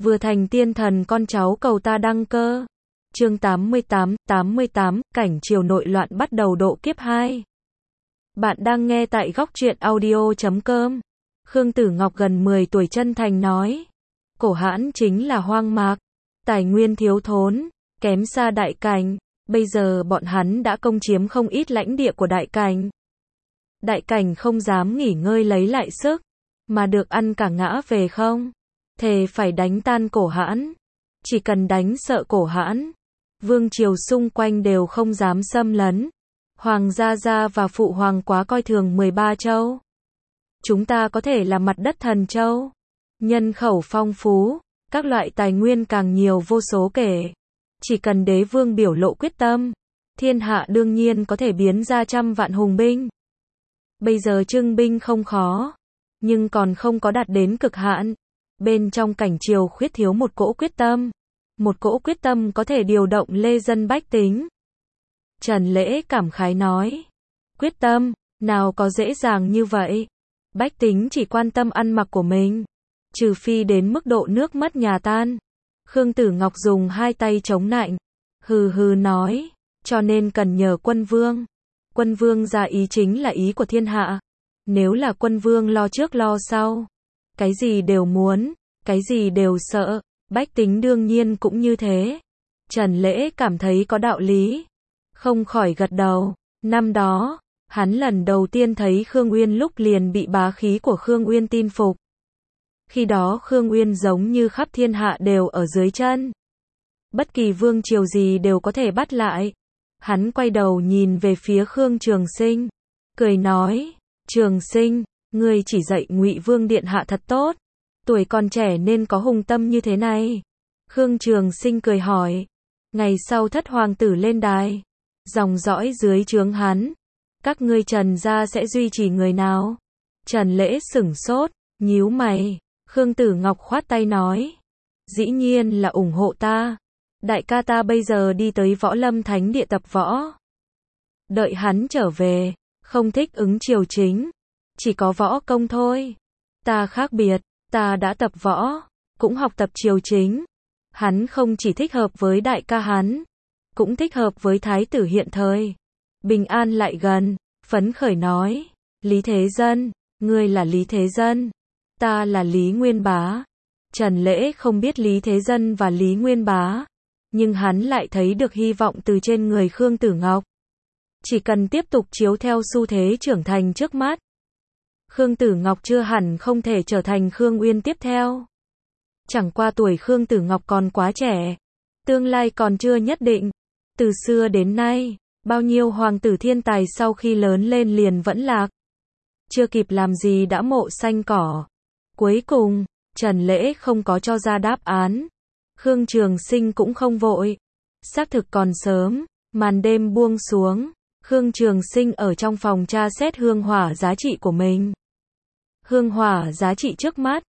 Vừa thành tiên thần con cháu cầu ta đăng cơ. Chương 88, cảnh triều nội loạn bắt đầu độ kiếp 2. Bạn đang nghe tại góc truyện audio.com. Khương Tử Ngọc gần 10 tuổi chân thành nói. Cổ Hãn chính là hoang mạc, tài nguyên thiếu thốn, kém xa Đại Cảnh. Bây giờ bọn hắn đã công chiếm không ít lãnh địa của Đại Cảnh. Đại Cảnh không dám nghỉ ngơi lấy lại sức, mà được ăn cả ngã về không. Thề phải đánh tan Cổ Hãn. Chỉ cần đánh sợ Cổ Hãn, vương triều xung quanh đều không dám xâm lấn. Hoàng gia gia và phụ hoàng quá coi thường 13 châu. Chúng ta có thể là mặt đất thần châu. Nhân khẩu phong phú, các loại tài nguyên càng nhiều vô số kể. Chỉ cần đế vương biểu lộ quyết tâm, thiên hạ đương nhiên có thể biến ra trăm vạn hùng binh. Bây giờ trưng binh không khó, nhưng còn không có đạt đến cực hạn. Bên trong cảnh triều khuyết thiếu một cỗ quyết tâm. Một cỗ quyết tâm có thể điều động lê dân bách tính. Trần Lễ cảm khái nói. Quyết tâm, nào có dễ dàng như vậy. Bách tính chỉ quan tâm ăn mặc của mình. Trừ phi đến mức độ nước mất nhà tan. Khương Tử Ngọc dùng hai tay chống nạnh. Hừ hừ nói. Cho nên cần nhờ quân vương. Quân vương ra ý chính là ý của thiên hạ. Nếu là quân vương lo trước lo sau. Cái gì đều muốn, cái gì đều sợ. Bách tính đương nhiên cũng như thế. Trần Lễ cảm thấy có đạo lý. Không khỏi gật đầu. Năm đó, hắn lần đầu tiên thấy Khương Uyên lúc liền bị bá khí của Khương Uyên tin phục. Khi đó Khương Uyên giống như khắp thiên hạ đều ở dưới chân. Bất kỳ vương triều gì đều có thể bắt lại. Hắn quay đầu nhìn về phía Khương Trường Sinh. Cười nói, Trường Sinh, ngươi chỉ dạy Ngụy Vương điện hạ thật tốt. Tuổi còn trẻ nên có hùng tâm như thế này. Khương Trường Sinh cười hỏi. Ngày sau thất hoàng tử lên đài, dòng dõi dưới trướng hắn, các ngươi Trần gia sẽ duy trì người nào? Trần Lễ sửng sốt, nhíu mày. Khương Tử Ngọc khoát tay nói. Dĩ nhiên là ủng hộ ta. Đại ca ta bây giờ đi tới Võ Lâm Thánh Địa tập võ. Đợi hắn trở về, không thích ứng triều chính. Chỉ có võ công thôi. Ta khác biệt, ta đã tập võ, cũng học tập triều chính. Hắn không chỉ thích hợp với đại ca hắn, cũng thích hợp với thái tử hiện thời. Bình An lại gần, phấn khởi nói. Lý Thế Dân, ngươi là Lý Thế Dân. Ta là Lý Nguyên Bá. Trần Lễ không biết Lý Thế Dân và Lý Nguyên Bá. Nhưng hắn lại thấy được hy vọng từ trên người Khương Tử Ngọc. Chỉ cần tiếp tục chiếu theo xu thế trưởng thành trước mắt. Khương Tử Ngọc chưa hẳn không thể trở thành Khương Uyên tiếp theo. Chẳng qua tuổi Khương Tử Ngọc còn quá trẻ. Tương lai còn chưa nhất định. Từ xưa đến nay, bao nhiêu hoàng tử thiên tài sau khi lớn lên liền vẫn lạc. Chưa kịp làm gì đã mộ xanh cỏ. Cuối cùng, Trần Lễ không có cho ra đáp án. Khương Trường Sinh cũng không vội. Xác thực còn sớm, màn đêm buông xuống. Khương Trường Sinh ở trong phòng tra xét hương hỏa giá trị của mình. Hương hỏa giá trị trước mắt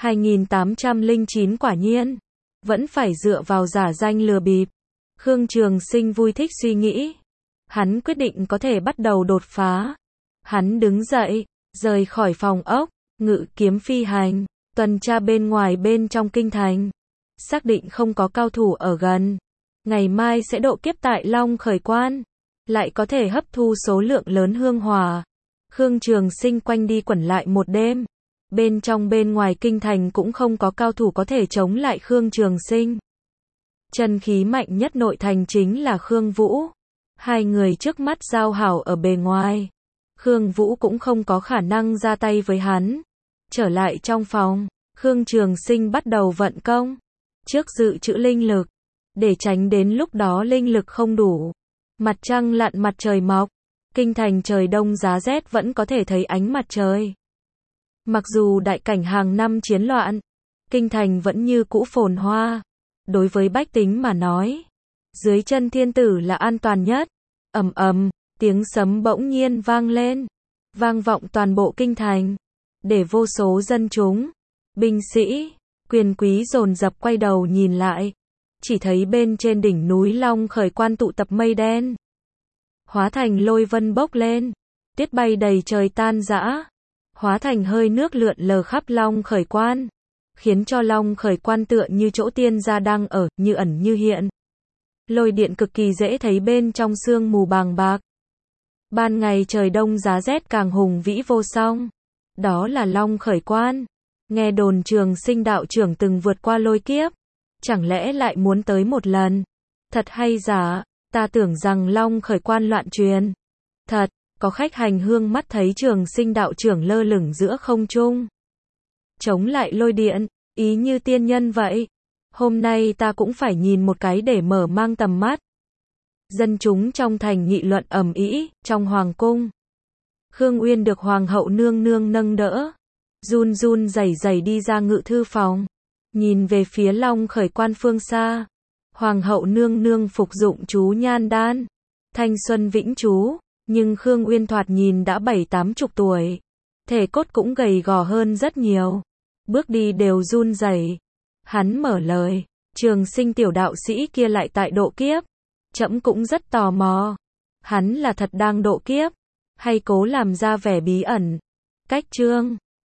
2809 quả nhiên. Vẫn phải dựa vào giả danh lừa bịp. Khương Trường Sinh vui thích suy nghĩ. Hắn quyết định có thể bắt đầu đột phá. Hắn đứng dậy, rời khỏi phòng ốc, ngự kiếm phi hành, tuần tra bên ngoài bên trong kinh thành. Xác định không có cao thủ ở gần. Ngày mai sẽ độ kiếp tại Long Khởi Quan. Lại có thể hấp thu số lượng lớn hương hỏa. Khương Trường Sinh quanh đi quẩn lại một đêm. Bên trong bên ngoài kinh thành cũng không có cao thủ có thể chống lại Khương Trường Sinh. Chân khí mạnh nhất nội thành chính là Khương Vũ. Hai người trước mắt giao hảo ở bề ngoài. Khương Vũ cũng không có khả năng ra tay với hắn. Trở lại trong phòng, Khương Trường Sinh bắt đầu vận công. Trước dự trữ linh lực, để tránh đến lúc đó linh lực không đủ. Mặt trăng lặn mặt trời mọc, kinh thành trời đông giá rét vẫn có thể thấy ánh mặt trời. Mặc dù Đại Cảnh hàng năm chiến loạn, kinh thành vẫn như cũ phồn hoa. Đối với bách tính mà nói, dưới chân thiên tử là an toàn nhất. Ầm ầm, tiếng sấm bỗng nhiên vang lên, vang vọng toàn bộ kinh thành, để vô số dân chúng, binh sĩ, quyền quý dồn dập quay đầu nhìn lại. Chỉ thấy bên trên đỉnh núi Long Khởi Quan tụ tập mây đen, hóa thành lôi vân bốc lên, tuyết bay đầy trời tan rã, hóa thành hơi nước lượn lờ khắp Long Khởi Quan. khiến cho Long Khởi Quan tựa như chỗ tiên gia đang ở, như ẩn như hiện. Lôi điện cực kỳ dễ thấy bên trong sương mù bàng bạc. Ban ngày trời đông giá rét càng hùng vĩ vô song. Đó là Long Khởi Quan. Nghe đồn Trường Sinh đạo trưởng từng vượt qua lôi kiếp. Chẳng lẽ lại muốn tới một lần? Thật hay giả? Ta tưởng rằng Long Khởi Quan loạn truyền. Thật, có khách hành hương mắt thấy Trường Sinh đạo trưởng lơ lửng giữa không trung, chống lại lôi điện, ý như tiên nhân vậy. Hôm nay ta cũng phải nhìn một cái để mở mang tầm mắt. Dân chúng trong thành nghị luận ầm ĩ. Trong hoàng cung, Khương Uyên được hoàng hậu nương nương nâng đỡ, run run rẩy rẩy đi ra ngự thư phòng, nhìn về phía Long Khởi Quan phương xa. Hoàng hậu nương nương phục dụng chú nhan đan, thanh xuân vĩnh chú, nhưng Khương Uyên thoạt nhìn đã 7-80 tuổi, thể cốt cũng gầy gò hơn rất nhiều, bước đi đều run rẩy. Hắn mở lời, Trường Sinh tiểu đạo sĩ kia lại tại độ kiếp. Trẫm cũng rất tò mò, hắn là thật đang độ kiếp, hay cố làm ra vẻ bí ẩn? Cách chương